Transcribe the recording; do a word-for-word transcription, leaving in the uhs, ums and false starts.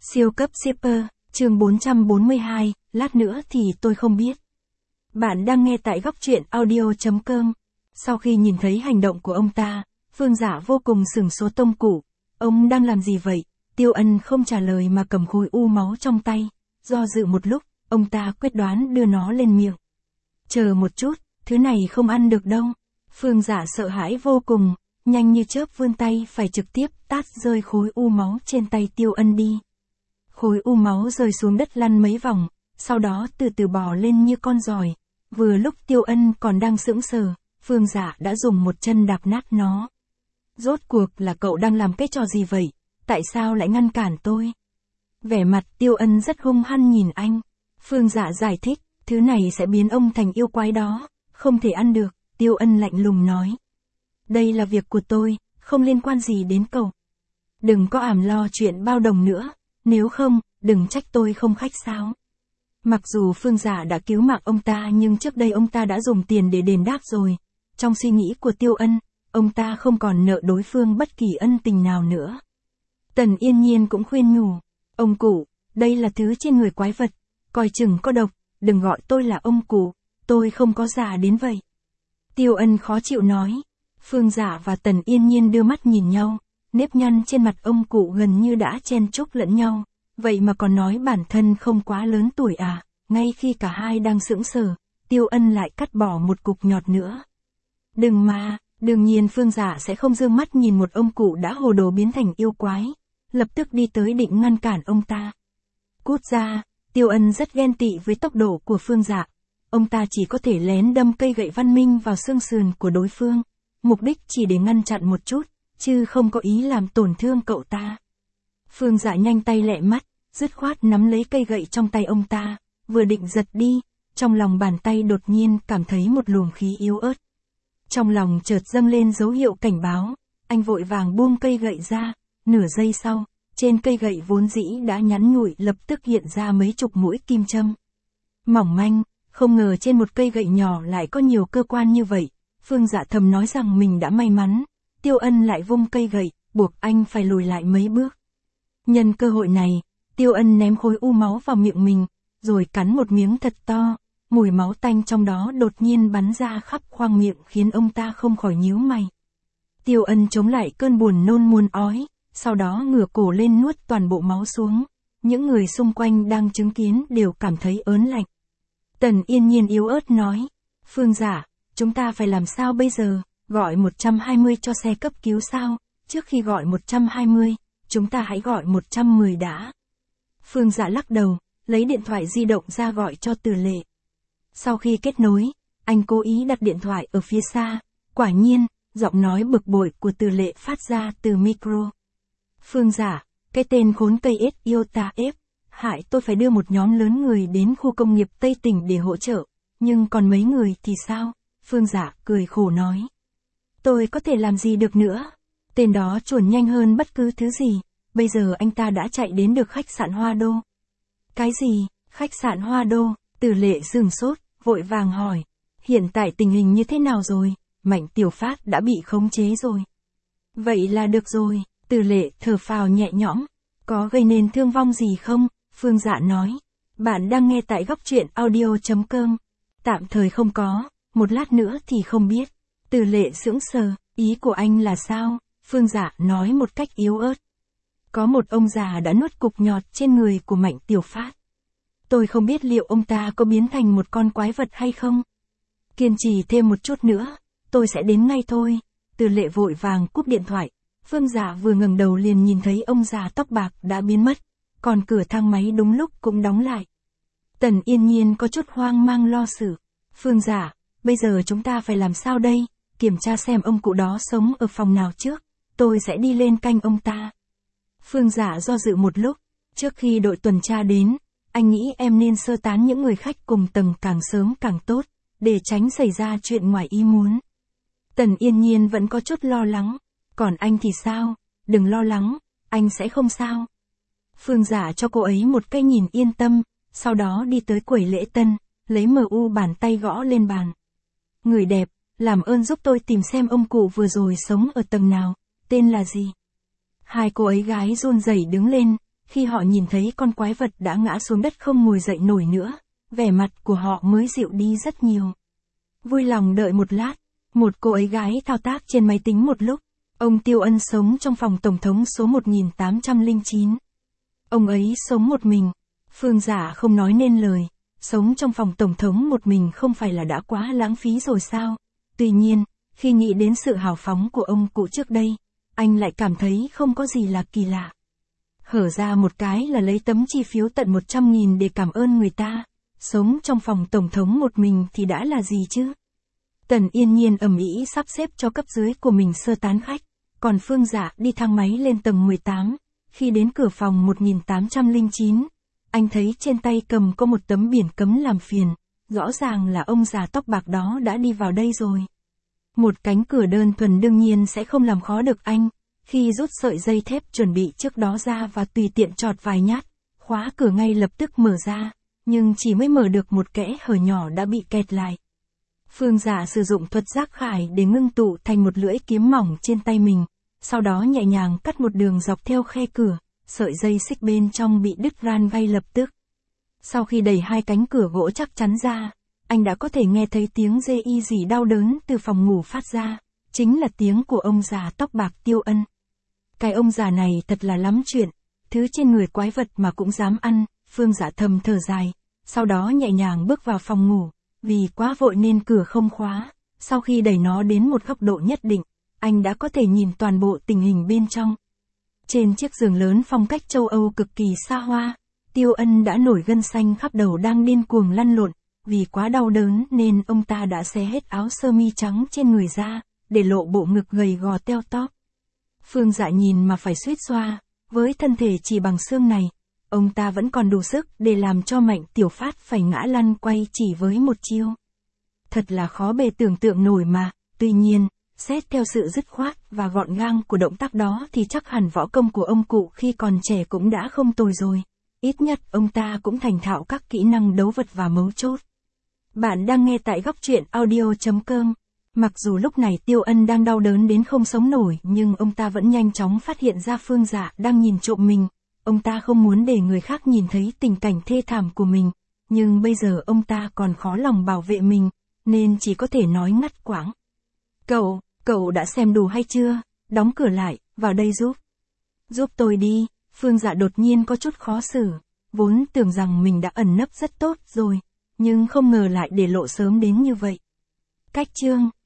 Siêu cấp shipper, chương bốn trăm bốn mươi hai, lát nữa thì tôi không biết. Bạn đang nghe tại góc truyện audio.com. Sau khi nhìn thấy hành động của ông ta, Phương Dạ vô cùng sửng sốt. Tông Cụ, ông đang làm gì vậy? Tiêu Ân không trả lời mà cầm khối u máu trong tay. Do dự một lúc, ông ta quyết đoán đưa nó lên miệng. Chờ một chút, thứ này không ăn được đâu. Phương Dạ sợ hãi vô cùng, nhanh như chớp vươn tay phải trực tiếp tát rơi khối u máu trên tay Tiêu Ân đi. Khối u máu rơi xuống đất lăn mấy vòng, sau đó từ từ bò lên như con giòi. Vừa lúc Tiêu Ân còn đang sững sờ, Phương Dạ đã dùng một chân đạp nát nó. Rốt cuộc là cậu đang làm cái trò gì vậy? Tại sao lại ngăn cản tôi? Vẻ mặt Tiêu Ân rất hung hăng nhìn anh. Phương Dạ giải thích, thứ này sẽ biến ông thành yêu quái đó, không thể ăn được. Tiêu Ân lạnh lùng nói. Đây là việc của tôi, không liên quan gì đến cậu. Đừng có ảm lo chuyện bao đồng nữa, nếu không, đừng trách tôi không khách sáo. Mặc dù Phương Dạ đã cứu mạng ông ta nhưng trước đây ông ta đã dùng tiền để đền đáp rồi. Trong suy nghĩ của Tiêu Ân, ông ta không còn nợ đối phương bất kỳ ân tình nào nữa. Tần Yên Nhiên cũng khuyên nhủ, ông Cụ, đây là thứ trên người quái vật, coi chừng có độc, đừng gọi tôi là ông Cụ, tôi không có già đến vậy. Tiêu Ân khó chịu nói. Phương Dạ và Tần Yên Nhiên đưa mắt nhìn nhau, nếp nhăn trên mặt ông Cụ gần như đã chen chúc lẫn nhau, vậy mà còn nói bản thân không quá lớn tuổi à. Ngay khi cả hai đang sững sờ, Tiêu Ân lại cắt bỏ một cục nhọt nữa. Đừng mà, đương nhiên Phương Dạ sẽ không dương mắt nhìn một ông Cụ đã hồ đồ biến thành yêu quái, lập tức đi tới định ngăn cản ông ta. Cút ra, Tiêu Ân rất ghen tị với tốc độ của Phương Dạ. Ông ta chỉ có thể lén đâm cây gậy văn minh vào xương sườn của đối phương, mục đích chỉ để ngăn chặn một chút, chứ không có ý làm tổn thương cậu ta. Phương Dạ nhanh tay lẹ mắt, dứt khoát nắm lấy cây gậy trong tay ông ta, vừa định giật đi, trong lòng bàn tay đột nhiên cảm thấy một luồng khí yếu ớt. Trong lòng chợt dâng lên dấu hiệu cảnh báo, anh vội vàng buông cây gậy ra, nửa giây sau, trên cây gậy vốn dĩ đã nhắn nhủi lập tức hiện ra mấy chục mũi kim châm. Mỏng manh, không ngờ trên một cây gậy nhỏ lại có nhiều cơ quan như vậy. Phương Dạ thầm nói rằng mình đã may mắn. Tiêu Ân lại vung cây gậy, buộc anh phải lùi lại mấy bước. Nhân cơ hội này, Tiêu Ân ném khối u máu vào miệng mình, rồi cắn một miếng thật to. Mùi máu tanh trong đó đột nhiên bắn ra khắp khoang miệng khiến ông ta không khỏi nhíu mày. Tiêu Ân chống lại cơn buồn nôn muốn ói, sau đó ngửa cổ lên nuốt toàn bộ máu xuống. Những người xung quanh đang chứng kiến đều cảm thấy ớn lạnh. Tần Yên Nhiên yếu ớt nói, Phương Dạ, chúng ta phải làm sao bây giờ, gọi một trăm hai mươi cho xe cấp cứu sao? Trước khi gọi một trăm hai mươi, chúng ta hãy gọi một trăm mười đã. Phương Dạ lắc đầu, lấy điện thoại di động ra gọi cho Từ Lệ. Sau khi kết nối, anh cố ý đặt điện thoại ở phía xa, quả nhiên, giọng nói bực bội của Từ Lệ phát ra từ micro. Phương Dạ, cái tên khốn cây ết Iota F, hại tôi phải đưa một nhóm lớn người đến khu công nghiệp Tây Tỉnh để hỗ trợ, nhưng còn mấy người thì sao? Phương Dạ cười khổ nói. Tôi có thể làm gì được nữa? Tên đó chuồn nhanh hơn bất cứ thứ gì, bây giờ anh ta đã chạy đến được khách sạn Hoa Đô. Cái gì? Khách sạn Hoa Đô? Từ Lệ sửng sốt, vội vàng hỏi. Hiện tại tình hình như thế nào rồi? Mạnh Tiểu Phát đã bị khống chế rồi. Vậy là được rồi, Từ Lệ thở phào nhẹ nhõm. Có gây nên thương vong gì không? Phương Dạ nói. Bạn đang nghe tại góc truyện audio.com. Tạm thời không có, một lát nữa thì không biết. Từ Lệ sững sờ, ý của anh là sao? Phương Dạ nói một cách yếu ớt. Có một ông già đã nuốt cục nhọt trên người của Mạnh Tiểu Phát. Tôi không biết liệu ông ta có biến thành một con quái vật hay không. Kiên trì thêm một chút nữa, tôi sẽ đến ngay thôi. Từ Lệ vội vàng cúp điện thoại. Phương Dạ vừa ngẩng đầu liền nhìn thấy ông già tóc bạc đã biến mất, còn cửa thang máy đúng lúc cũng đóng lại. Tần Yên Nhiên có chút hoang mang lo sự. Phương Dạ, bây giờ chúng ta phải làm sao đây? Kiểm tra xem ông cụ đó sống ở phòng nào trước, tôi sẽ đi lên canh ông ta. Phương Dạ do dự một lúc, trước khi đội tuần tra đến, anh nghĩ em nên sơ tán những người khách cùng tầng càng sớm càng tốt, để tránh xảy ra chuyện ngoài ý muốn. Tần Yên Nhiên vẫn có chút lo lắng, còn anh thì sao? Đừng lo lắng, anh sẽ không sao. Phương Dạ cho cô ấy một cái nhìn yên tâm, sau đó đi tới quầy lễ tân, lấy mờ u bàn tay gõ lên bàn. Người đẹp, làm ơn giúp tôi tìm xem ông cụ vừa rồi sống ở tầng nào, tên là gì? Hai cô ấy gái run rẩy đứng lên, khi họ nhìn thấy con quái vật đã ngã xuống đất không ngồi dậy nổi nữa, vẻ mặt của họ mới dịu đi rất nhiều. Vui lòng đợi một lát, một cô ấy gái thao tác trên máy tính một lúc. Ông Tiêu Ân sống trong phòng tổng thống số một nghìn tám trăm lẻ chín. Ông ấy sống một mình. Phương Dạ không nói nên lời. Sống trong phòng tổng thống một mình không phải là đã quá lãng phí rồi sao? Tuy nhiên, khi nghĩ đến sự hào phóng của ông cụ trước đây, anh lại cảm thấy không có gì là kỳ lạ. Hở ra một cái là lấy tấm chi phiếu tận một trăm nghìn để cảm ơn người ta. Sống trong phòng tổng thống một mình thì đã là gì chứ? Tần Yên Nhiên ầm ĩ sắp xếp cho cấp dưới của mình sơ tán khách, còn Phương Dạ đi thang máy lên tầng mười tám. Khi đến cửa phòng một nghìn tám trăm lẻ chín, anh thấy trên tay cầm có một tấm biển cấm làm phiền, rõ ràng là ông già tóc bạc đó đã đi vào đây rồi. Một cánh cửa đơn thuần đương nhiên sẽ không làm khó được anh, khi rút sợi dây thép chuẩn bị trước đó ra và tùy tiện chọt vài nhát, khóa cửa ngay lập tức mở ra, nhưng chỉ mới mở được một kẽ hở nhỏ đã bị kẹt lại. Phương Dạ sử dụng thuật giác khải để ngưng tụ thành một lưỡi kiếm mỏng trên tay mình, sau đó nhẹ nhàng cắt một đường dọc theo khe cửa, sợi dây xích bên trong bị đứt ran ngay lập tức. Sau khi đẩy hai cánh cửa gỗ chắc chắn ra, anh đã có thể nghe thấy tiếng rê y rỉ đau đớn từ phòng ngủ phát ra, chính là tiếng của ông già tóc bạc Tiêu Ân. Cái ông già này thật là lắm chuyện, thứ trên người quái vật mà cũng dám ăn. Phương Dạ thầm thở dài, sau đó nhẹ nhàng bước vào phòng ngủ, vì quá vội nên cửa không khóa. Sau khi đẩy nó đến một góc độ nhất định, anh đã có thể nhìn toàn bộ tình hình bên trong. Trên chiếc giường lớn phong cách châu Âu cực kỳ xa hoa, Tiêu Ân đã nổi gân xanh khắp đầu đang điên cuồng lăn lộn, vì quá đau đớn nên ông ta đã xé hết áo sơ mi trắng trên người ra, để lộ bộ ngực gầy gò teo tóp. Phương Dạ nhìn mà phải suýt xoa, với thân thể chỉ bằng xương này, ông ta vẫn còn đủ sức để làm cho Mạnh Tiểu Phát phải ngã lăn quay chỉ với một chiêu. Thật là khó bề tưởng tượng nổi mà, tuy nhiên, xét theo sự dứt khoát và gọn gàng của động tác đó thì chắc hẳn võ công của ông cụ khi còn trẻ cũng đã không tồi rồi. Ít nhất ông ta cũng thành thạo các kỹ năng đấu vật và mấu chốt. Bạn đang nghe tại góc truyện audio chấm com. Mặc dù lúc này Tiêu Ân đang đau đớn đến không sống nổi nhưng ông ta vẫn nhanh chóng phát hiện ra Phương Dạ đang nhìn trộm mình. Ông ta không muốn để người khác nhìn thấy tình cảnh thê thảm của mình, nhưng bây giờ ông ta còn khó lòng bảo vệ mình, nên chỉ có thể nói ngắt quãng. Cậu, cậu đã xem đủ hay chưa? Đóng cửa lại, vào đây giúp. Giúp tôi đi. Phương Dạ đột nhiên có chút khó xử, vốn tưởng rằng mình đã ẩn nấp rất tốt rồi, nhưng không ngờ lại để lộ sớm đến như vậy. Cách chương